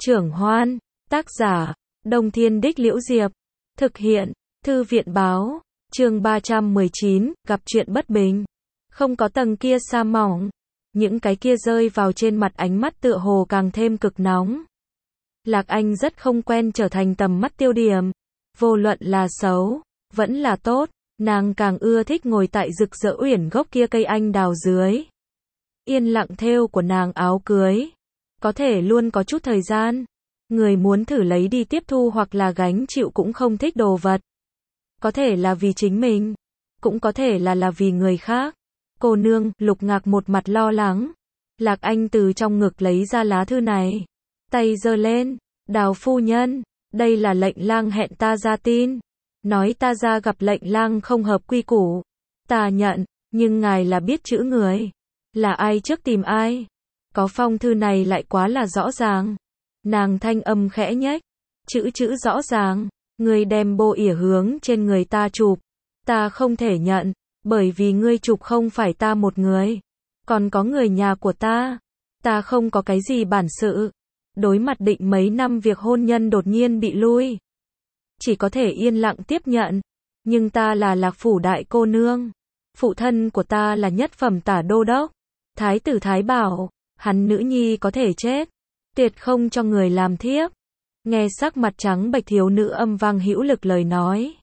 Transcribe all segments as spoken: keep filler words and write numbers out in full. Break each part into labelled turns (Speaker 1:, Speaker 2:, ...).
Speaker 1: Trưởng Hoan, tác giả, Đông Thiên Đích Liễu Diệp, thực hiện, Thư viện Báo, chương ba trăm mười chín, gặp chuyện bất bình. Không có tầng kia sa mỏng, những cái kia rơi vào trên mặt ánh mắt tựa hồ càng thêm cực nóng. Lạc Anh rất không quen trở thành tầm mắt tiêu điểm, vô luận là xấu, vẫn là tốt, nàng càng ưa thích ngồi tại rực rỡ uyển gốc kia cây anh đào dưới. Yên lặng thêu của nàng áo cưới, có thể luôn có chút thời gian, người muốn thử lấy đi tiếp thu hoặc là gánh chịu cũng không thích đồ vật. Có thể là vì chính mình, cũng có thể là là vì người khác. Cô nương, Lục Ngạc một mặt lo lắng. Lạc Anh từ trong ngực lấy ra lá thư này, tay giơ lên, Đào phu nhân, đây là lệnh lang hẹn ta ra tin, nói ta ra gặp lệnh lang không hợp quy củ. Ta nhận, nhưng ngài là biết chữ người, là ai trước tìm ai. Có phong thư này lại quá là rõ ràng. Nàng thanh âm khẽ nhếch, chữ chữ rõ ràng, ngươi đem bô ỉa hướng trên người ta chụp, ta không thể nhận, bởi vì ngươi chụp không phải ta một người, còn có người nhà của ta, ta không có cái gì bản sự. Đối mặt định mấy năm việc hôn nhân đột nhiên bị lui, chỉ có thể yên lặng tiếp nhận. Nhưng ta là Lạc phủ đại cô nương, phụ thân của ta là nhất phẩm tả đô đốc, thái tử Thái Bảo, hắn nữ nhi có thể chết, tuyệt không cho người làm thiếp. Nghe sắc mặt trắng bệch thiếu nữ âm vang hữu lực lời nói,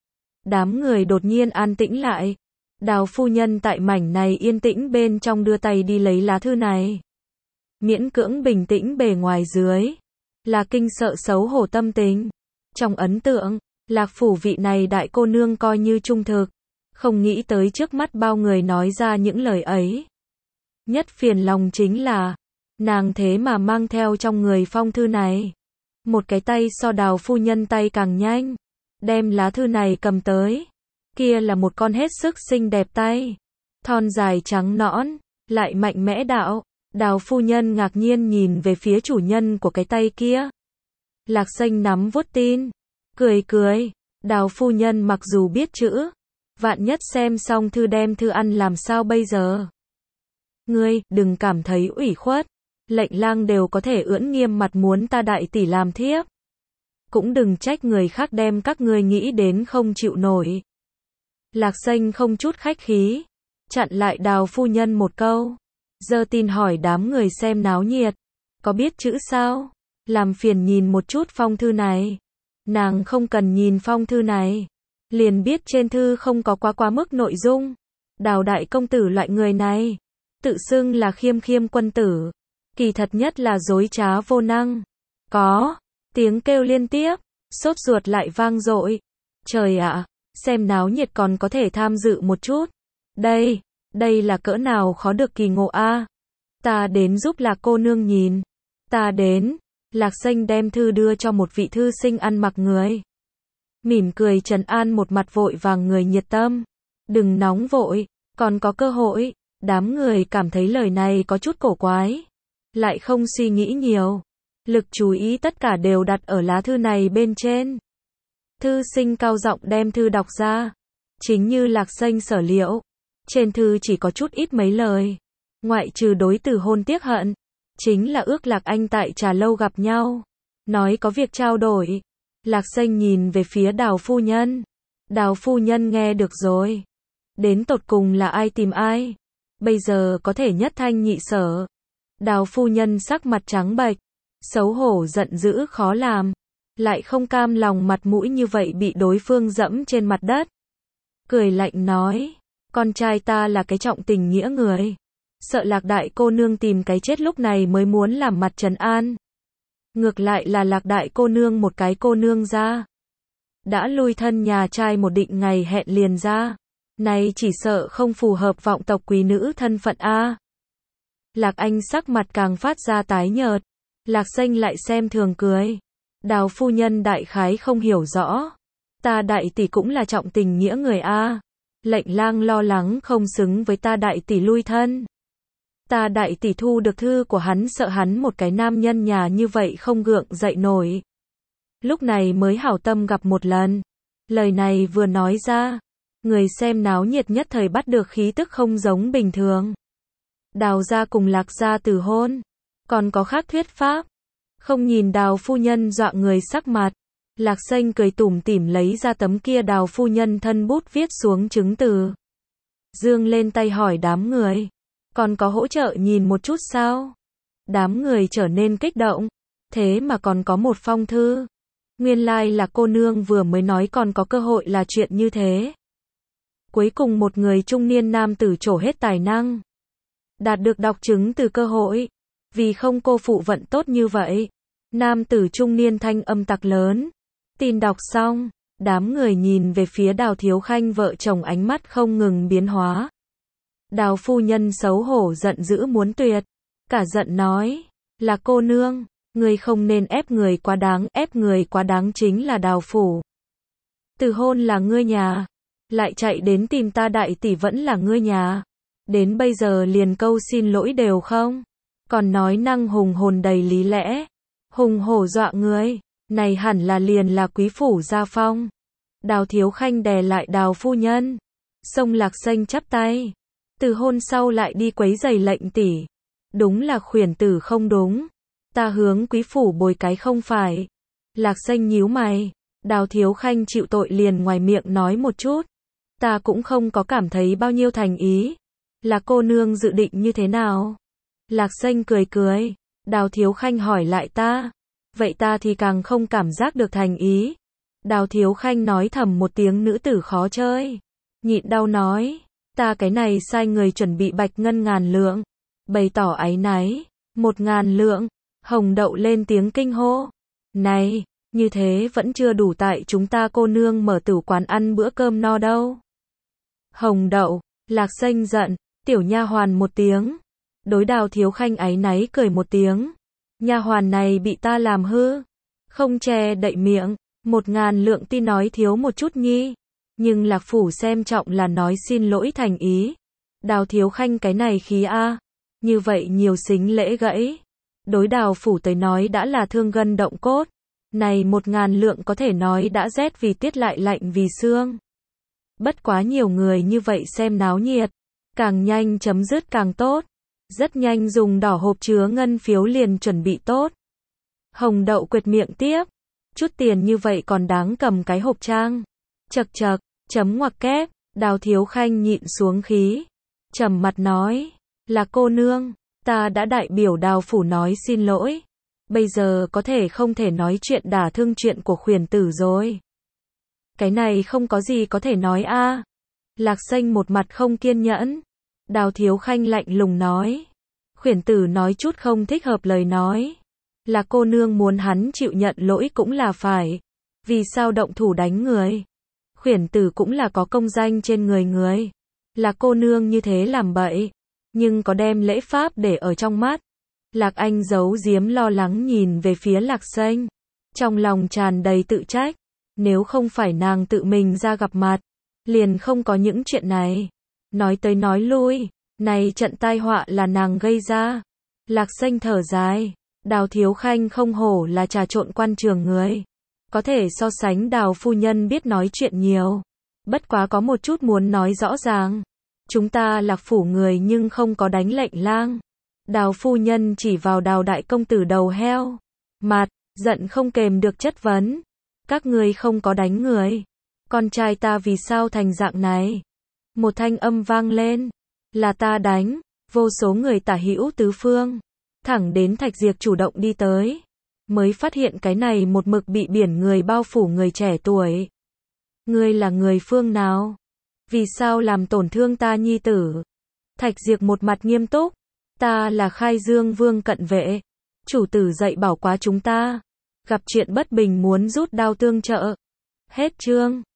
Speaker 1: đám người đột nhiên an tĩnh lại. Đào phu nhân tại mảnh này yên tĩnh bên trong đưa tay đi lấy lá thư này, miễn cưỡng bình tĩnh bề ngoài dưới là kinh sợ xấu hổ tâm tình. Trong ấn tượng, Lạc phủ vị này đại cô nương coi như trung thực, không nghĩ tới trước mắt bao người nói ra những lời ấy. Nhất phiền lòng chính là, nàng thế mà mang theo trong người phong thư này. Một cái tay so Đào phu nhân tay càng nhanh, đem lá thư này cầm tới. Kia là một con hết sức xinh đẹp tay, thon dài trắng nõn, lại mạnh mẽ đạo. Đào phu nhân ngạc nhiên nhìn về phía chủ nhân của cái tay kia. Lạc Xanh nắm vuốt tin, cười cười. Đào phu nhân mặc dù biết chữ, vạn nhất xem xong thư đem thư ăn làm sao bây giờ? Ngươi, đừng cảm thấy ủy khuất, lệnh lang đều có thể ưỡn nghiêm mặt muốn ta đại tỷ làm thiếp. Cũng đừng trách người khác đem các ngươi nghĩ đến không chịu nổi. Lạc Xanh không chút khách khí, chặn lại Đào phu nhân một câu, giơ tin hỏi đám người xem náo nhiệt, có biết chữ sao? Làm phiền nhìn một chút phong thư này. Nàng không cần nhìn phong thư này, liền biết trên thư không có quá quá mức nội dung. Đào đại công tử loại người này, tự xưng là khiêm khiêm quân tử, kỳ thật nhất là dối trá vô năng. Có, tiếng kêu liên tiếp, sốt ruột lại vang dội. Trời ạ, xem náo nhiệt còn có thể tham dự một chút. Đây, đây là cỡ nào khó được kỳ ngộ a. Ta đến giúp Lạc cô nương nhìn. Ta đến. Lạc Xanh đem thư đưa cho một vị thư sinh ăn mặc người, mỉm cười trấn an một mặt vội vàng người nhiệt tâm. Đừng nóng vội, còn có cơ hội. Đám người cảm thấy lời này có chút cổ quái, lại không suy nghĩ nhiều, lực chú ý tất cả đều đặt ở lá thư này bên trên. Thư sinh cao giọng đem thư đọc ra, chính như Lạc Xanh sở liệu, trên thư chỉ có chút ít mấy lời, ngoại trừ đối từ hôn tiếc hận, chính là ước Lạc Anh tại trà lâu gặp nhau, nói có việc trao đổi. Lạc Xanh nhìn về phía Đào phu nhân. Đào phu nhân nghe được rồi, đến tột cùng là ai tìm ai, bây giờ có thể nhất thanh nhị sở. Đào phu nhân sắc mặt trắng bệch, xấu hổ giận dữ khó làm, lại không cam lòng mặt mũi như vậy bị đối phương dẫm trên mặt đất. Cười lạnh nói, con trai ta là cái trọng tình nghĩa người, sợ Lạc đại cô nương tìm cái chết lúc này mới muốn làm mặt trấn an. Ngược lại là Lạc đại cô nương một cái cô nương ra, đã lui thân nhà trai một định ngày hẹn liền ra, này chỉ sợ không phù hợp vọng tộc quý nữ thân phận a. Lạc Anh sắc mặt càng phát ra tái nhợt. Lạc Xanh lại xem thường cười. Đào phu nhân đại khái không hiểu rõ, ta đại tỷ cũng là trọng tình nghĩa người a. Lệnh lang lo lắng không xứng với ta đại tỷ lui thân. Ta đại tỷ thu được thư của hắn sợ hắn một cái nam nhân nhà như vậy không gượng dậy nổi, lúc này mới hảo tâm gặp một lần. Lời này vừa nói ra, người xem náo nhiệt nhất thời bắt được khí tức không giống bình thường. Đào gia cùng Lạc gia từ hôn, còn có khác thuyết pháp? Không nhìn Đào phu nhân dọa người sắc mặt. Lạc Xanh cười tủm tỉm lấy ra tấm kia Đào phu nhân thân bút viết xuống chứng từ. Dương lên tay hỏi đám người. Còn có hỗ trợ nhìn một chút sao? Đám người trở nên kích động. Thế mà còn có một phong thư. Nguyên lai là cô nương vừa mới nói còn có cơ hội là chuyện như thế. Cuối cùng một người trung niên nam tử trổ hết tài năng. Đạt được đọc chứng từ cơ hội. Vì không cô phụ vận tốt như vậy. Nam tử trung niên thanh âm tặc lớn. Tin đọc xong. Đám người nhìn về phía Đào Thiếu Khanh vợ chồng ánh mắt không ngừng biến hóa. Đào phu nhân xấu hổ giận dữ muốn tuyệt. Cả giận nói. Là cô nương. Người không nên ép người quá đáng. Ép người quá đáng chính là Đào phủ. Từ hôn là ngươi nhà. Lại chạy đến tìm ta đại tỷ vẫn là ngươi nhà. Đến bây giờ liền câu xin lỗi đều không. Còn nói năng hùng hồn đầy lý lẽ. Hùng hổ dọa người. Này hẳn là liền là quý phủ gia phong. Đào Thiếu Khanh đè lại Đào phu nhân. Sông Lạc Xanh chắp tay. Từ hôn sau lại đi quấy giày lệnh tỷ. Đúng là khuyển tử không đúng. Ta hướng quý phủ bồi cái không phải. Lạc Xanh nhíu mày. Đào Thiếu Khanh chịu tội liền ngoài miệng nói một chút. Ta cũng không có cảm thấy bao nhiêu thành ý. Là cô nương dự định như thế nào? Lạc Xanh cười cười. Đào Thiếu Khanh hỏi lại ta. Vậy ta thì càng không cảm giác được thành ý. Đào Thiếu Khanh nói thầm một tiếng nữ tử khó chơi. Nhịn đau nói. Ta cái này sai người chuẩn bị bạch ngân ngàn lượng. Bày tỏ áy náy. Một ngàn lượng. Hồng Đậu lên tiếng kinh hô. Này, như thế vẫn chưa đủ tại chúng ta cô nương mở tử quán ăn bữa cơm no đâu. Hồng Đậu. Lạc Xanh giận. Tiểu nha hoàn một tiếng. Đối Đào Thiếu Khanh áy náy cười một tiếng. Nha hoàn này bị ta làm hư. Không che đậy miệng. Một ngàn lượng tin nói thiếu một chút nhi. Nhưng Lạc phủ xem trọng là nói xin lỗi thành ý. Đào Thiếu Khanh cái này khí a. Như vậy nhiều xính lễ gãy. Đối Đào phủ tới nói đã là thương gân động cốt. Này một ngàn lượng có thể nói đã rét vì tiết lại lạnh vì xương. Bất quá nhiều người như vậy xem náo nhiệt. Càng nhanh chấm dứt càng tốt. Rất nhanh dùng đỏ hộp chứa ngân phiếu liền chuẩn bị tốt. Hồng Đậu quệt miệng tiếp. Chút tiền như vậy còn đáng cầm cái hộp trang. Chật chật, chấm ngoặc kép. Đào Thiếu Khanh nhịn xuống khí. Trầm mặt nói. Là cô nương. Ta đã đại biểu Đào phủ nói xin lỗi. Bây giờ có thể không thể nói chuyện đả thương chuyện của khuyển tử rồi. Cái này không có gì có thể nói a. Lạc Xanh một mặt không kiên nhẫn. Đào Thiếu Khanh lạnh lùng nói. Khuyển tử nói chút không thích hợp lời nói. Là cô nương muốn hắn chịu nhận lỗi cũng là phải. Vì sao động thủ đánh người? Khuyển tử cũng là có công danh trên người người. Là cô nương như thế làm bậy. Nhưng có đem lễ pháp để ở trong mắt. Lạc Anh giấu giếm lo lắng nhìn về phía Lạc Xanh. Trong lòng tràn đầy tự trách. Nếu không phải nàng tự mình ra gặp mặt. Liền không có những chuyện này. Nói tới nói lui. Này trận tai họa là nàng gây ra. Lạc Xanh thở dài. Đào Thiếu Khanh không hổ là trà trộn quan trường người. Có thể so sánh Đào phu nhân biết nói chuyện nhiều. Bất quá có một chút muốn nói rõ ràng. Chúng ta Lạc phủ người nhưng không có đánh lệnh lang. Đào phu nhân chỉ vào Đào đại công tử đầu heo. Mặt, giận không kềm được chất vấn. Các ngươi không có đánh người. Con trai ta vì sao thành dạng này? Một thanh âm vang lên. Là ta đánh. Vô số người tả hữu tứ phương. Thẳng đến Thạch Diệp chủ động đi tới. Mới phát hiện cái này một mực bị biển người bao phủ người trẻ tuổi. Ngươi là người phương nào? Vì sao làm tổn thương ta nhi tử? Thạch Diệp một mặt nghiêm túc. Ta là Khai Dương Vương cận vệ. Chủ tử dạy bảo quá chúng ta. Gặp chuyện bất bình muốn rút đao tương trợ. Hết chương.